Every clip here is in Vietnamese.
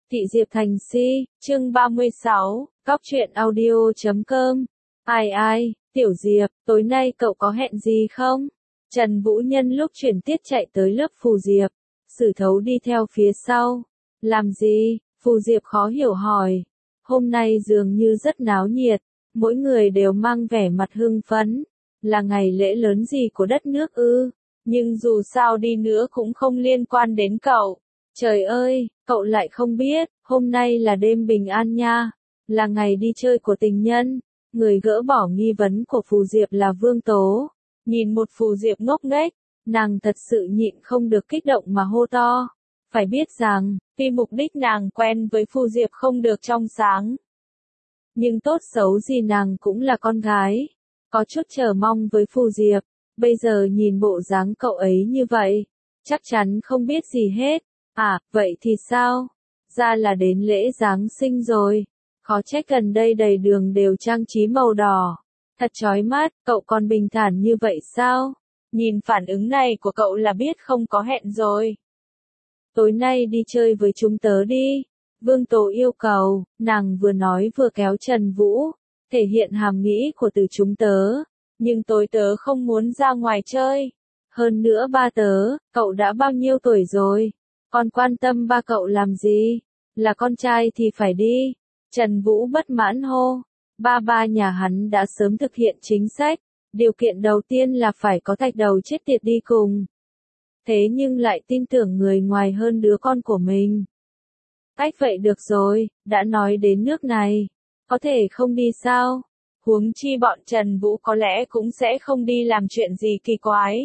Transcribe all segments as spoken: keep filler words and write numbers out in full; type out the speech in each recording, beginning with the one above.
Thị Diệp Thành Si, chương ba mươi sáu, Cóc truyện audio chấm com. Ai ai, Tiểu Diệp, tối nay cậu có hẹn gì không? Trần Vũ Nhân lúc chuyển tiết chạy tới lớp Phù Diệp, Sử Thấu đi theo phía sau. Làm gì? Phù Diệp khó hiểu hỏi. Hôm nay dường như rất náo nhiệt, mỗi người đều mang vẻ mặt hưng phấn. Là ngày lễ lớn gì của đất nước ư? Nhưng dù sao đi nữa cũng không liên quan đến cậu. Trời ơi, cậu lại không biết, hôm nay là đêm bình an nha, là ngày đi chơi của tình nhân. Người gỡ bỏ nghi vấn của Phù Diệp là Vương Tố. Nhìn một Phù Diệp ngốc nghếch, nàng thật sự nhịn không được kích động mà hô to. Phải biết rằng, vì mục đích nàng quen với Phù Diệp không được trong sáng. Nhưng tốt xấu gì nàng cũng là con gái. Có chút chờ mong với Phù Diệp, bây giờ nhìn bộ dáng cậu ấy như vậy, chắc chắn không biết gì hết. À, vậy thì sao? Ra là đến lễ Giáng sinh rồi. Khó trách gần đây đầy đường đều trang trí màu đỏ. Thật chói mắt, cậu còn bình thản như vậy sao? Nhìn phản ứng này của cậu là biết không có hẹn rồi. Tối nay đi chơi với chúng tớ đi. Vương Tố yêu cầu, nàng vừa nói vừa kéo Trần Vũ, thể hiện hàm nghĩ của từ chúng tớ. Nhưng tối tớ không muốn ra ngoài chơi. Hơn nữa ba tớ, cậu đã bao nhiêu tuổi rồi? Còn quan tâm ba cậu làm gì? Là con trai thì phải đi. Trần Vũ bất mãn hô. Ba ba nhà hắn đã sớm thực hiện chính sách. Điều kiện đầu tiên là phải có thạch đầu chết tiệt đi cùng. Thế nhưng lại tin tưởng người ngoài hơn đứa con của mình. Ách vậy được rồi, đã nói đến nước này. Có thể không đi sao? Huống chi bọn Trần Vũ có lẽ cũng sẽ không đi làm chuyện gì kỳ quái.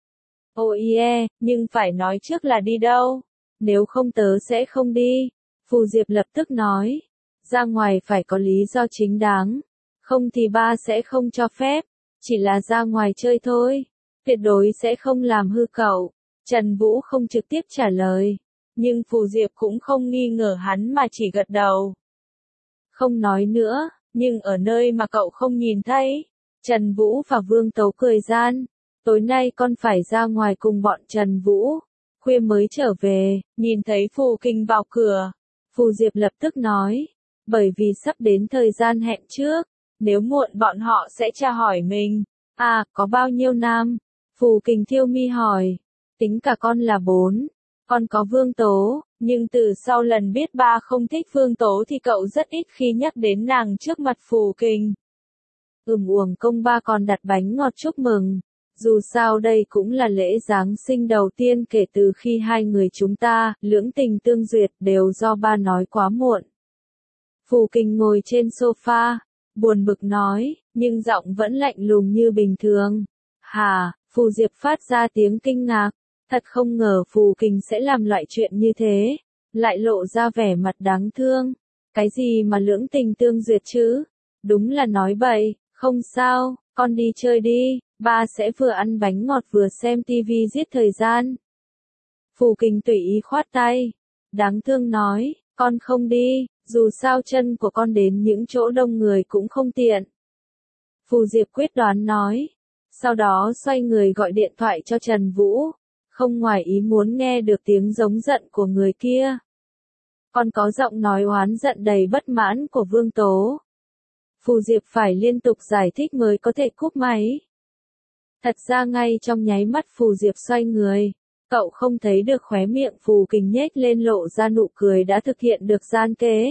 Oh yeah, nhưng phải nói trước là đi đâu. Nếu không tớ sẽ không đi. Phù Diệp lập tức nói. Ra ngoài phải có lý do chính đáng. Không thì ba sẽ không cho phép. Chỉ là ra ngoài chơi thôi. Tuyệt đối sẽ không làm hư cậu. Trần Vũ không trực tiếp trả lời. Nhưng Phù Diệp cũng không nghi ngờ hắn mà chỉ gật đầu. Không nói nữa, nhưng ở nơi mà cậu không nhìn thấy. Trần Vũ và Vương Tố cười gian. Tối nay con phải ra ngoài cùng bọn Trần Vũ. Khuya mới trở về, nhìn thấy Phù Kinh vào cửa. Phù Diệp lập tức nói, bởi vì sắp đến thời gian hẹn trước, nếu muộn bọn họ sẽ tra hỏi mình. À, có bao nhiêu nam? Phù Kinh thiêu mi hỏi, tính cả con là bốn. Con có Vương Tố, nhưng từ sau lần biết ba không thích Vương Tố thì cậu rất ít khi nhắc đến nàng trước mặt Phù Kinh. Ừm uổng công ba còn đặt bánh ngọt chúc mừng. Dù sao đây cũng là lễ Giáng sinh đầu tiên kể từ khi hai người chúng ta, lưỡng tình tương duyệt, đều do ba nói quá muộn. Phù Kinh ngồi trên sofa, buồn bực nói, nhưng giọng vẫn lạnh lùng như bình thường. Hà, Phù Diệp phát ra tiếng kinh ngạc, thật không ngờ Phù Kinh sẽ làm loại chuyện như thế, lại lộ ra vẻ mặt đáng thương. Cái gì mà lưỡng tình tương duyệt chứ? Đúng là nói bậy, không sao, con đi chơi đi. Ba sẽ vừa ăn bánh ngọt vừa xem tivi giết thời gian. Phù Kinh tùy ý khoát tay. Đáng thương nói, con không đi, dù sao chân của con đến những chỗ đông người cũng không tiện. Phù Diệp quyết đoán nói. Sau đó xoay người gọi điện thoại cho Trần Vũ. Không ngoài ý muốn nghe được tiếng giống giận của người kia. Còn có giọng nói oán giận đầy bất mãn của Vương Tố. Phù Diệp phải liên tục giải thích mới có thể cúp máy. Thật ra ngay trong nháy mắt Phù Diệp xoay người, cậu không thấy được khóe miệng Phù Kinh nhếch lên lộ ra nụ cười đã thực hiện được gian kế.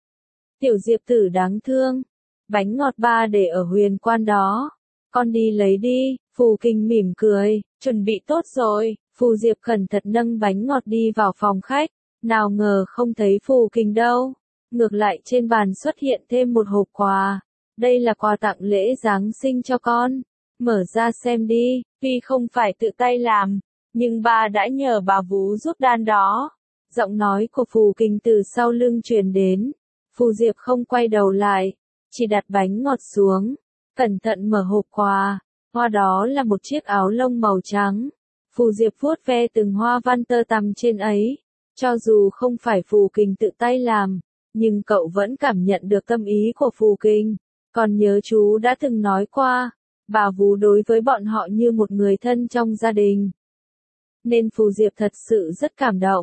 Tiểu Diệp tử đáng thương, bánh ngọt ba để ở huyền quan đó, con đi lấy đi. Phù Kinh mỉm cười, chuẩn bị tốt rồi. Phù Diệp cẩn thận nâng bánh ngọt đi vào phòng khách, nào ngờ không thấy Phù Kinh đâu. Ngược lại trên bàn xuất hiện thêm một hộp quà, đây là quà tặng lễ Giáng sinh cho con. Mở ra xem đi, tuy không phải tự tay làm, nhưng ba đã nhờ bà vú giúp đan đó. Giọng nói của Phù Kinh từ sau lưng truyền đến. Phù Diệp không quay đầu lại, chỉ đặt bánh ngọt xuống, cẩn thận mở hộp quà. Hoa đó là một chiếc áo lông màu trắng. Phù Diệp vuốt ve từng hoa văn tơ tằm trên ấy. Cho dù không phải Phù Kinh tự tay làm, nhưng cậu vẫn cảm nhận được tâm ý của Phù Kinh. Còn nhớ chú đã từng nói qua, bà vú đối với bọn họ như một người thân trong gia đình. Nên Phù Diệp thật sự rất cảm động.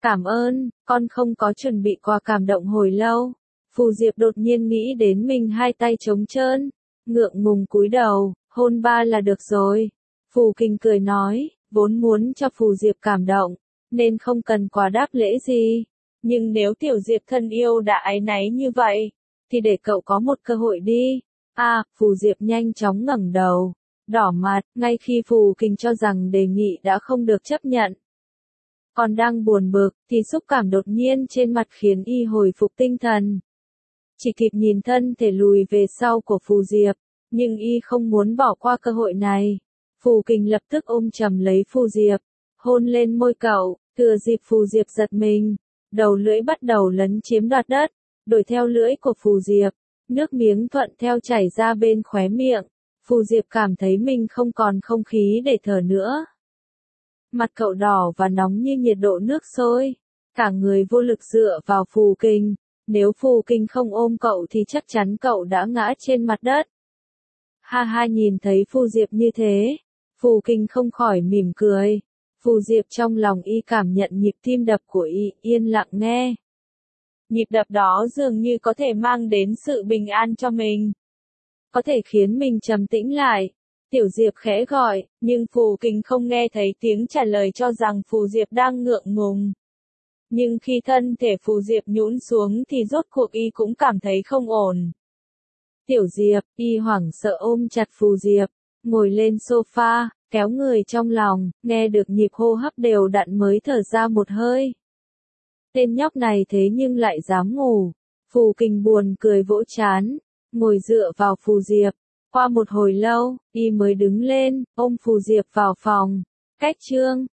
Cảm ơn, con không có chuẩn bị quà cảm động hồi lâu. Phù Diệp đột nhiên nghĩ đến mình hai tay trống trơn, ngượng ngùng cúi đầu, hôn ba là được rồi. Phù Kinh cười nói, vốn muốn cho Phù Diệp cảm động, nên không cần quà đáp lễ gì. Nhưng nếu Tiểu Diệp thân yêu đã áy náy như vậy, thì để cậu có một cơ hội đi. À, Phù Diệp nhanh chóng ngẩng đầu, đỏ mặt, ngay khi Phù Kinh cho rằng đề nghị đã không được chấp nhận. Còn đang buồn bực, thì xúc cảm đột nhiên trên mặt khiến y hồi phục tinh thần. Chỉ kịp nhìn thân thể lùi về sau của Phù Diệp, nhưng y không muốn bỏ qua cơ hội này. Phù Kinh lập tức ôm chầm lấy Phù Diệp, hôn lên môi cậu, thừa dịp Phù Diệp giật mình, đầu lưỡi bắt đầu lấn chiếm đoạt đất, đuổi theo lưỡi của Phù Diệp, nước miếng thuận theo chảy ra bên khóe miệng. Phù Diệp cảm thấy mình không còn không khí để thở nữa. Mặt cậu đỏ và nóng như nhiệt độ nước sôi, cả người vô lực dựa vào Phù Kinh. Nếu Phù Kinh không ôm cậu thì chắc chắn cậu đã ngã trên mặt đất. Ha ha, nhìn thấy Phù Diệp như thế, Phù Kinh không khỏi mỉm cười. Phù Diệp trong lòng y cảm nhận nhịp tim đập của y, yên lặng nghe. Nhịp đập đó dường như có thể mang đến sự bình an cho mình, có thể khiến mình trầm tĩnh lại. Tiểu Diệp khẽ gọi, nhưng Phù Kinh không nghe thấy tiếng trả lời, cho rằng Phù Diệp đang ngượng ngùng. Nhưng khi thân thể Phù Diệp nhũn xuống thì rốt cuộc y cũng cảm thấy không ổn. Tiểu Diệp, y hoảng sợ ôm chặt Phù Diệp, ngồi lên sofa, kéo người trong lòng, nghe được nhịp hô hấp đều đặn mới thở ra một hơi. Tên nhóc này thế nhưng lại dám ngủ. Phù Kinh buồn cười vỗ trán, ngồi dựa vào Phù Diệp. Qua một hồi lâu, y mới đứng lên, ôm Phù Diệp vào phòng. Cách chương